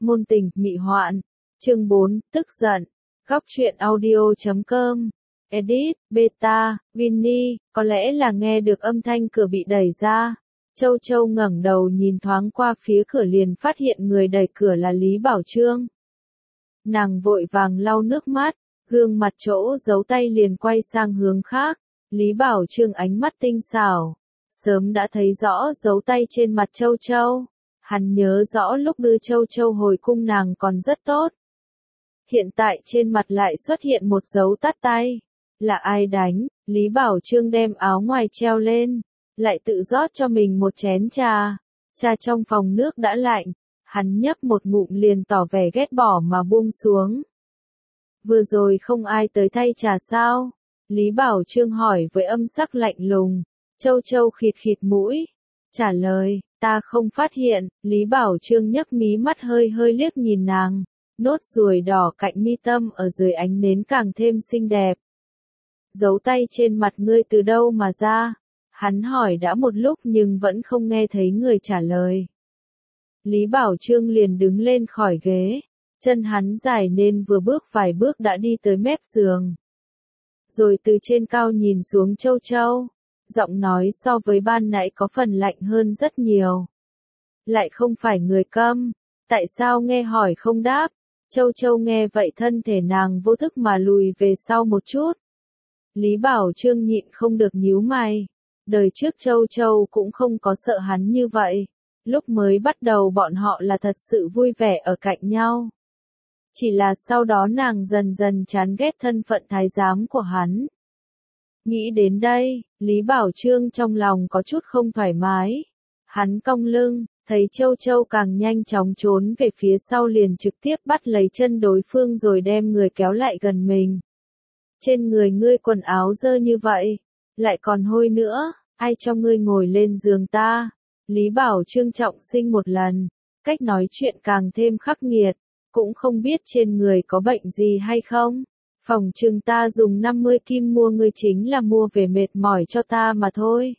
Ngôn tình, mị hoạn. Chương 4, tức giận. Góc truyện audio.com. Edit, Beta, Vinny, có lẽ là nghe được âm thanh cửa bị đẩy ra. Châu Châu ngẩng đầu nhìn thoáng qua phía cửa liền phát hiện người đẩy cửa là Lý Bảo Chương. Nàng vội vàng lau nước mắt, gương mặt chỗ giấu tay liền quay sang hướng khác. Lý Bảo Chương ánh mắt tinh xảo, sớm đã thấy rõ dấu tay trên mặt Châu Châu. Hắn nhớ rõ lúc đưa Châu Châu hồi cung nàng còn rất tốt. Hiện tại trên mặt lại xuất hiện một dấu tát tay. Là ai đánh? Lý Bảo Chương đem áo ngoài treo lên, lại tự rót cho mình một chén trà. Trà trong phòng nước đã lạnh, hắn nhấp một ngụm liền tỏ vẻ ghét bỏ mà buông xuống. Vừa rồi không ai tới thay trà sao? Lý Bảo Chương hỏi với âm sắc lạnh lùng. Châu Châu khịt khịt mũi, trả lời, ta không phát hiện. Lý Bảo Chương nhấc mí mắt hơi hơi liếc nhìn nàng, nốt ruồi đỏ cạnh mi tâm ở dưới ánh nến càng thêm xinh đẹp. Dấu tay trên mặt ngươi từ đâu mà ra? Hắn hỏi đã một lúc nhưng vẫn không nghe thấy người trả lời. Lý Bảo Chương liền đứng lên khỏi ghế, chân hắn dài nên vừa bước vài bước đã đi tới mép giường. Rồi từ trên cao nhìn xuống Châu Châu, giọng nói so với ban nãy có phần lạnh hơn rất nhiều. Lại không phải người câm, tại sao nghe hỏi không đáp? Châu Châu nghe vậy thân thể nàng vô thức mà lùi về sau một chút. Lý Bảo Chương nhịn không được nhíu mày. Đời trước Châu Châu cũng không có sợ hắn như vậy. Lúc mới bắt đầu bọn họ là thật sự vui vẻ ở cạnh nhau. Chỉ là sau đó nàng dần dần chán ghét thân phận thái giám của hắn. Nghĩ đến đây, Lý Bảo Chương trong lòng có chút không thoải mái. Hắn cong lưng, thấy Châu Châu càng nhanh chóng trốn về phía sau liền trực tiếp bắt lấy chân đối phương rồi đem người kéo lại gần mình. Trên người ngươi quần áo dơ như vậy, lại còn hôi nữa, ai cho ngươi ngồi lên giường ta? Lý Bảo Chương trọng sinh một lần, cách nói chuyện càng thêm khắc nghiệt, cũng không biết trên người có bệnh gì hay không. Phòng trừng ta dùng 50 kim mua ngươi chính là mua về mệt mỏi cho ta mà thôi.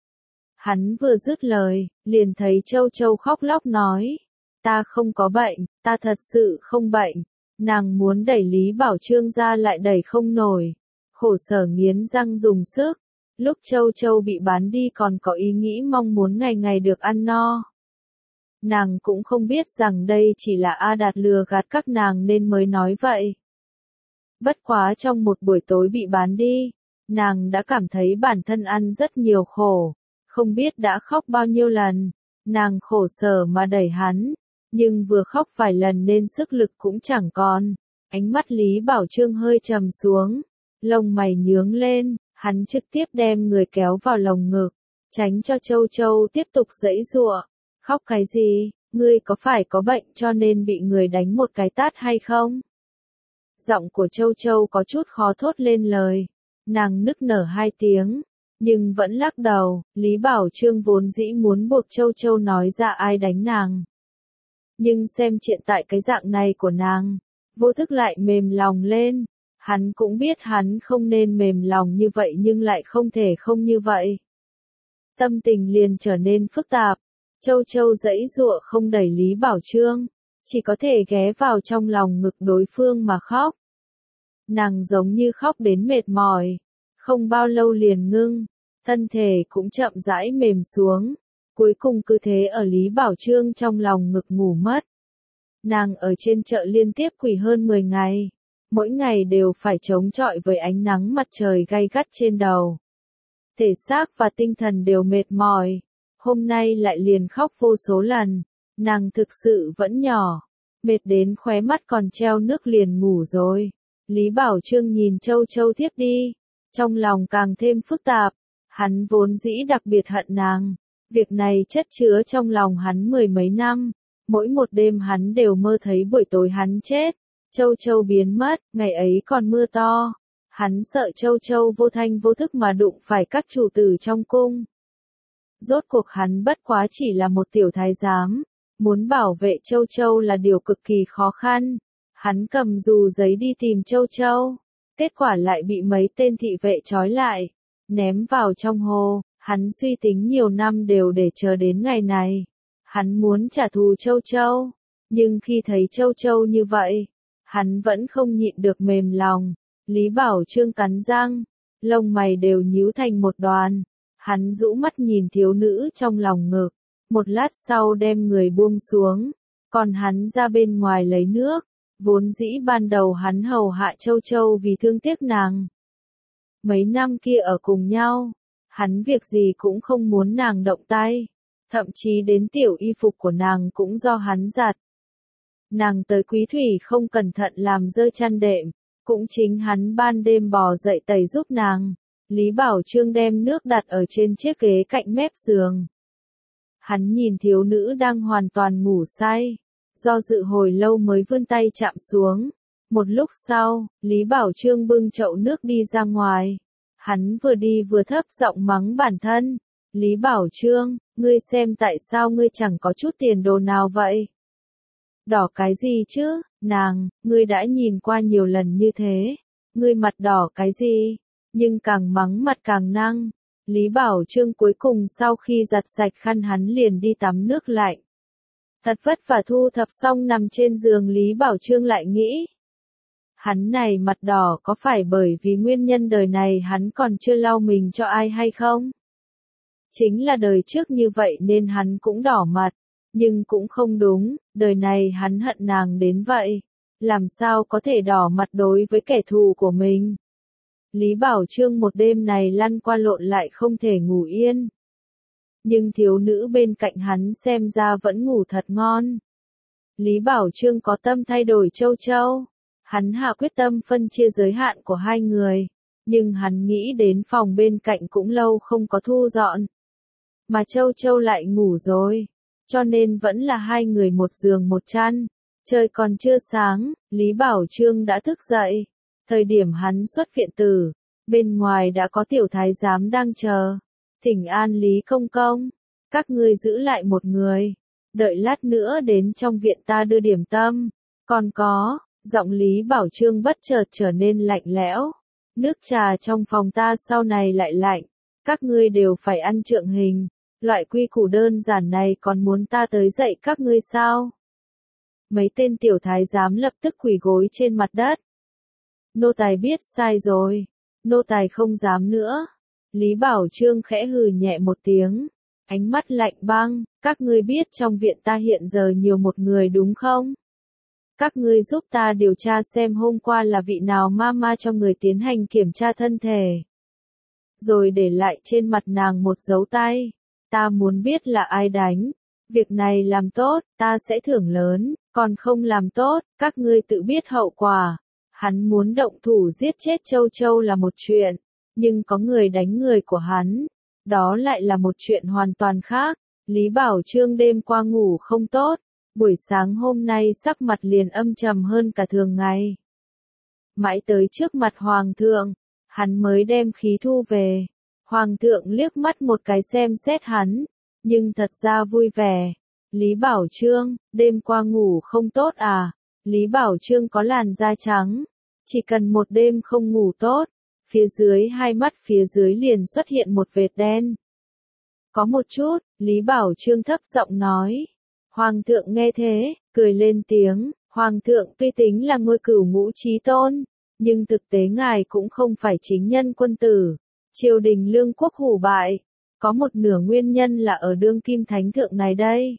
Hắn vừa dứt lời, liền thấy Châu Châu khóc lóc nói, ta không có bệnh, ta thật sự không bệnh. Nàng muốn đẩy Lý Bảo Chương ra lại đẩy không nổi, khổ sở nghiến răng dùng sức. Lúc Châu Châu bị bán đi còn có ý nghĩ mong muốn ngày ngày được ăn no. Nàng cũng không biết rằng đây chỉ là A Đạt lừa gạt các nàng nên mới nói vậy. Bất quá trong một buổi tối bị bán đi, nàng đã cảm thấy bản thân ăn rất nhiều khổ, không biết đã khóc bao nhiêu lần. Nàng khổ sở mà đẩy hắn, nhưng vừa khóc vài lần nên sức lực cũng chẳng còn. Ánh mắt Lý Bảo Chương hơi trầm xuống, lông mày nhướng lên, hắn trực tiếp đem người kéo vào lồng ngực, tránh cho Châu Châu tiếp tục giãy giụa. Khóc cái gì, ngươi có phải có bệnh cho nên bị người đánh một cái tát hay không? Giọng của Châu Châu có chút khó thốt lên lời, nàng nức nở 2 tiếng, nhưng vẫn lắc đầu. Lý Bảo Chương vốn dĩ muốn buộc Châu Châu nói ra ai đánh nàng. Nhưng xem hiện tại cái dạng này của nàng, vô thức lại mềm lòng lên. Hắn cũng biết hắn không nên mềm lòng như vậy nhưng lại không thể không như vậy. Tâm tình liền trở nên phức tạp. Châu Châu giãy giụa không đẩy Lý Bảo Chương, chỉ có thể ghé vào trong lòng ngực đối phương mà khóc. Nàng giống như khóc đến mệt mỏi, không bao lâu liền ngưng, thân thể cũng chậm rãi mềm xuống, cuối cùng cứ thế ở Lý Bảo Chương trong lòng ngực ngủ mất. Nàng ở trên chợ liên tiếp quỳ hơn 10 ngày, mỗi ngày đều phải chống chọi với ánh nắng mặt trời gay gắt trên đầu. Thể xác và tinh thần đều mệt mỏi, hôm nay lại liền khóc vô số lần, nàng thực sự vẫn nhỏ, mệt đến khóe mắt còn treo nước liền ngủ rồi. Lý Bảo Chương nhìn Châu Châu tiếp đi, trong lòng càng thêm phức tạp, hắn vốn dĩ đặc biệt hận nàng, việc này chất chứa trong lòng hắn 10 mấy năm, mỗi một đêm hắn đều mơ thấy buổi tối hắn chết, Châu Châu biến mất, ngày ấy còn mưa to, hắn sợ Châu Châu vô thanh vô thức mà đụng phải các chủ tử trong cung. Rốt cuộc hắn bất quá chỉ là một tiểu thái giám, muốn bảo vệ Châu Châu là điều cực kỳ khó khăn. Hắn cầm dù giấy đi tìm Châu Châu, kết quả lại bị mấy tên thị vệ trói lại, ném vào trong hồ. Hắn suy tính nhiều năm đều để chờ đến ngày này. Hắn muốn trả thù Châu Châu, Nhưng khi thấy Châu Châu như vậy, hắn vẫn không nhịn được mềm lòng. Lý Bảo Trương cắn răng, lông mày đều nhíu thành một đoàn. Hắn rũ mắt nhìn thiếu nữ trong lòng ngực, một lát sau đem người buông xuống, còn hắn ra bên ngoài lấy nước. Vốn dĩ ban đầu hắn hầu hạ Châu Châu vì thương tiếc nàng. Mấy năm kia ở cùng nhau, hắn việc gì cũng không muốn nàng động tay, thậm chí đến tiểu y phục của nàng cũng do hắn giặt. Nàng tới Quý Thủy không cẩn thận làm rơi chăn đệm, cũng chính hắn ban đêm bò dậy tẩy giúp nàng. Lý Bảo Trương đem nước đặt ở trên chiếc ghế cạnh mép giường. Hắn nhìn thiếu nữ đang hoàn toàn ngủ say, do dự hồi lâu mới vươn tay chạm xuống. Một lúc sau, Lý Bảo Trương bưng chậu nước đi ra ngoài. Hắn vừa đi vừa thấp giọng mắng bản thân. Lý Bảo Trương, ngươi xem tại sao ngươi chẳng có chút tiền đồ nào vậy? Đỏ cái gì chứ, nàng, ngươi đã nhìn qua nhiều lần như thế. Ngươi mặt đỏ cái gì? Nhưng càng mắng mặt càng năng. Lý Bảo Trương cuối cùng sau khi giặt sạch khăn hắn liền đi tắm nước lạnh. Thật vất vả thu thập xong nằm trên giường Lý Bảo Trương lại nghĩ. Hắn này mặt đỏ có phải bởi vì nguyên nhân đời này hắn còn chưa lau mình cho ai hay không? Chính là đời trước như vậy nên hắn cũng đỏ mặt. Nhưng cũng không đúng, đời này hắn hận nàng đến vậy. Làm sao có thể đỏ mặt đối với kẻ thù của mình? Lý Bảo Trương một đêm này lăn qua lộn lại không thể ngủ yên. Nhưng thiếu nữ bên cạnh hắn xem ra vẫn ngủ thật ngon. Lý Bảo Trương có tâm thay đổi Châu Châu. Hắn hạ quyết tâm phân chia giới hạn của hai người. Nhưng hắn nghĩ đến phòng bên cạnh cũng lâu không có thu dọn. Mà Châu Châu lại ngủ rồi. Cho nên vẫn là hai người một giường một chăn. Trời còn chưa sáng, Lý Bảo Trương đã thức dậy. Thời điểm hắn xuất viện tử, bên ngoài đã có tiểu thái giám đang chờ. Thỉnh an Lý công công, các ngươi giữ lại một người. Đợi lát nữa đến trong viện ta đưa điểm tâm. Còn có, giọng Lý Bảo Trương bất chợt trở nên lạnh lẽo. Nước trà trong phòng ta sau này lại lạnh. Các ngươi đều phải ăn trượng hình. Loại quy củ đơn giản này còn muốn ta tới dạy các ngươi sao? Mấy tên tiểu thái giám lập tức quỳ gối trên mặt đất. Nô tài biết sai rồi. Nô tài không dám nữa. Lý Bảo Trương khẽ hừ nhẹ một tiếng. Ánh mắt lạnh băng. Các ngươi biết trong viện ta hiện giờ nhiều một người đúng không? Các ngươi giúp ta điều tra xem hôm qua là vị nào mama cho người tiến hành kiểm tra thân thể. Rồi để lại trên mặt nàng một dấu tay. Ta muốn biết là ai đánh. Việc này làm tốt, ta sẽ thưởng lớn. Còn không làm tốt, các ngươi tự biết hậu quả. Hắn muốn động thủ giết chết Châu Châu là một chuyện. Nhưng có người đánh người của hắn. Đó lại là một chuyện hoàn toàn khác. Lý Bảo Trương đêm qua ngủ không tốt. Buổi sáng hôm nay sắc mặt liền âm trầm hơn cả thường ngày. Mãi tới trước mặt Hoàng thượng, hắn mới đem khí thu về. Hoàng thượng liếc mắt một cái xem xét hắn, nhưng thật ra vui vẻ. Lý Bảo Trương, đêm qua ngủ không tốt à? Lý Bảo Trương có làn da trắng, chỉ cần một đêm không ngủ tốt, phía dưới hai mắt phía dưới liền xuất hiện một vệt đen. Có một chút, Lý Bảo Trương thấp giọng nói. Hoàng thượng nghe thế, cười lên tiếng. Hoàng thượng tuy tính là ngôi cửu ngũ chí tôn, nhưng thực tế ngài cũng không phải chính nhân quân tử. Triều đình lương quốc hủ bại, có một nửa nguyên nhân là ở đương kim thánh thượng này đây.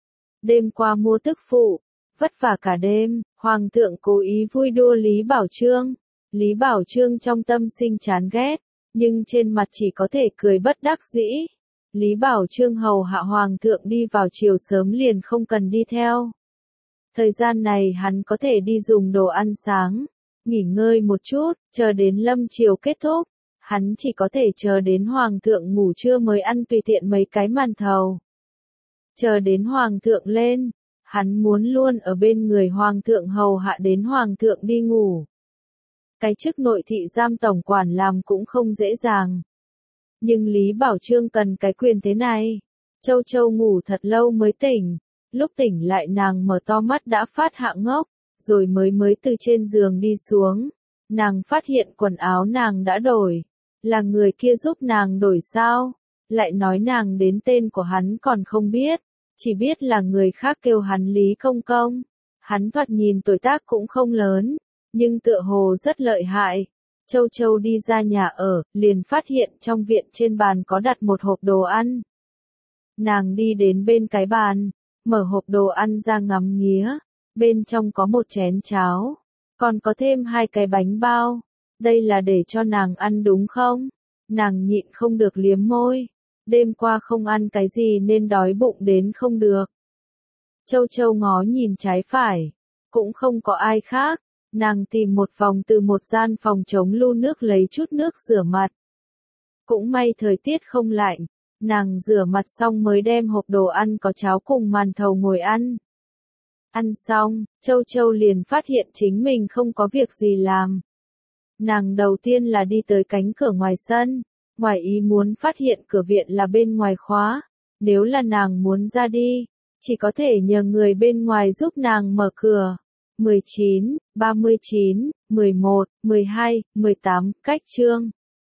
Đêm qua mua tức phụ, vất vả cả đêm, Hoàng thượng cố ý vui đùa Lý Bảo Trương. Lý Bảo Trương trong tâm sinh chán ghét, nhưng trên mặt chỉ có thể cười bất đắc dĩ. Lý Bảo Trương hầu hạ Hoàng thượng đi vào chiều sớm liền không cần đi theo. Thời gian này hắn có thể đi dùng đồ ăn sáng, nghỉ ngơi một chút, chờ đến lâm chiều kết thúc. Hắn chỉ có thể chờ đến Hoàng thượng ngủ trưa mới ăn tùy tiện mấy cái màn thầu. Chờ đến Hoàng thượng lên, hắn muốn luôn ở bên người Hoàng thượng hầu hạ đến Hoàng thượng đi ngủ. Cái chức nội thị giam tổng quản làm cũng không dễ dàng. Nhưng Lý Bảo Trương cần cái quyền thế này. Châu Châu ngủ thật lâu mới tỉnh. Lúc tỉnh lại nàng mở to mắt đã phát hạ ngốc, rồi mới từ trên giường đi xuống. Nàng phát hiện quần áo nàng đã đổi. Là người kia giúp nàng đổi sao? Lại nói nàng đến tên của hắn còn không biết. chỉ biết là người khác kêu hắn Lý Công Công. Hắn thoạt nhìn tuổi tác cũng không lớn, nhưng tựa hồ rất lợi hại. Châu Châu đi ra nhà ở, liền phát hiện trong viện trên bàn có đặt một hộp đồ ăn. Nàng đi đến bên cái bàn, mở hộp đồ ăn ra ngắm nghía, bên trong có một chén cháo, còn có thêm 2 cái bánh bao. Đây là để cho nàng ăn đúng không? Nàng nhịn không được liếm môi. Đêm qua không ăn cái gì nên đói bụng đến không được. Châu Châu ngó nhìn trái phải, cũng không có ai khác. Nàng tìm một vòng từ một gian phòng chống lu nước lấy chút nước rửa mặt. Cũng may thời tiết không lạnh, nàng rửa mặt xong mới đem hộp đồ ăn có cháo cùng màn thầu ngồi ăn. Ăn xong, Châu Châu liền phát hiện chính mình không có việc gì làm. Nàng đầu tiên là đi tới cánh cửa ngoài sân, ngoài ý muốn phát hiện cửa viện là bên ngoài khóa. Nếu là nàng muốn ra đi, chỉ có thể nhờ người bên ngoài giúp nàng mở cửa. 19, 39, 11, 12, 18, cách chương.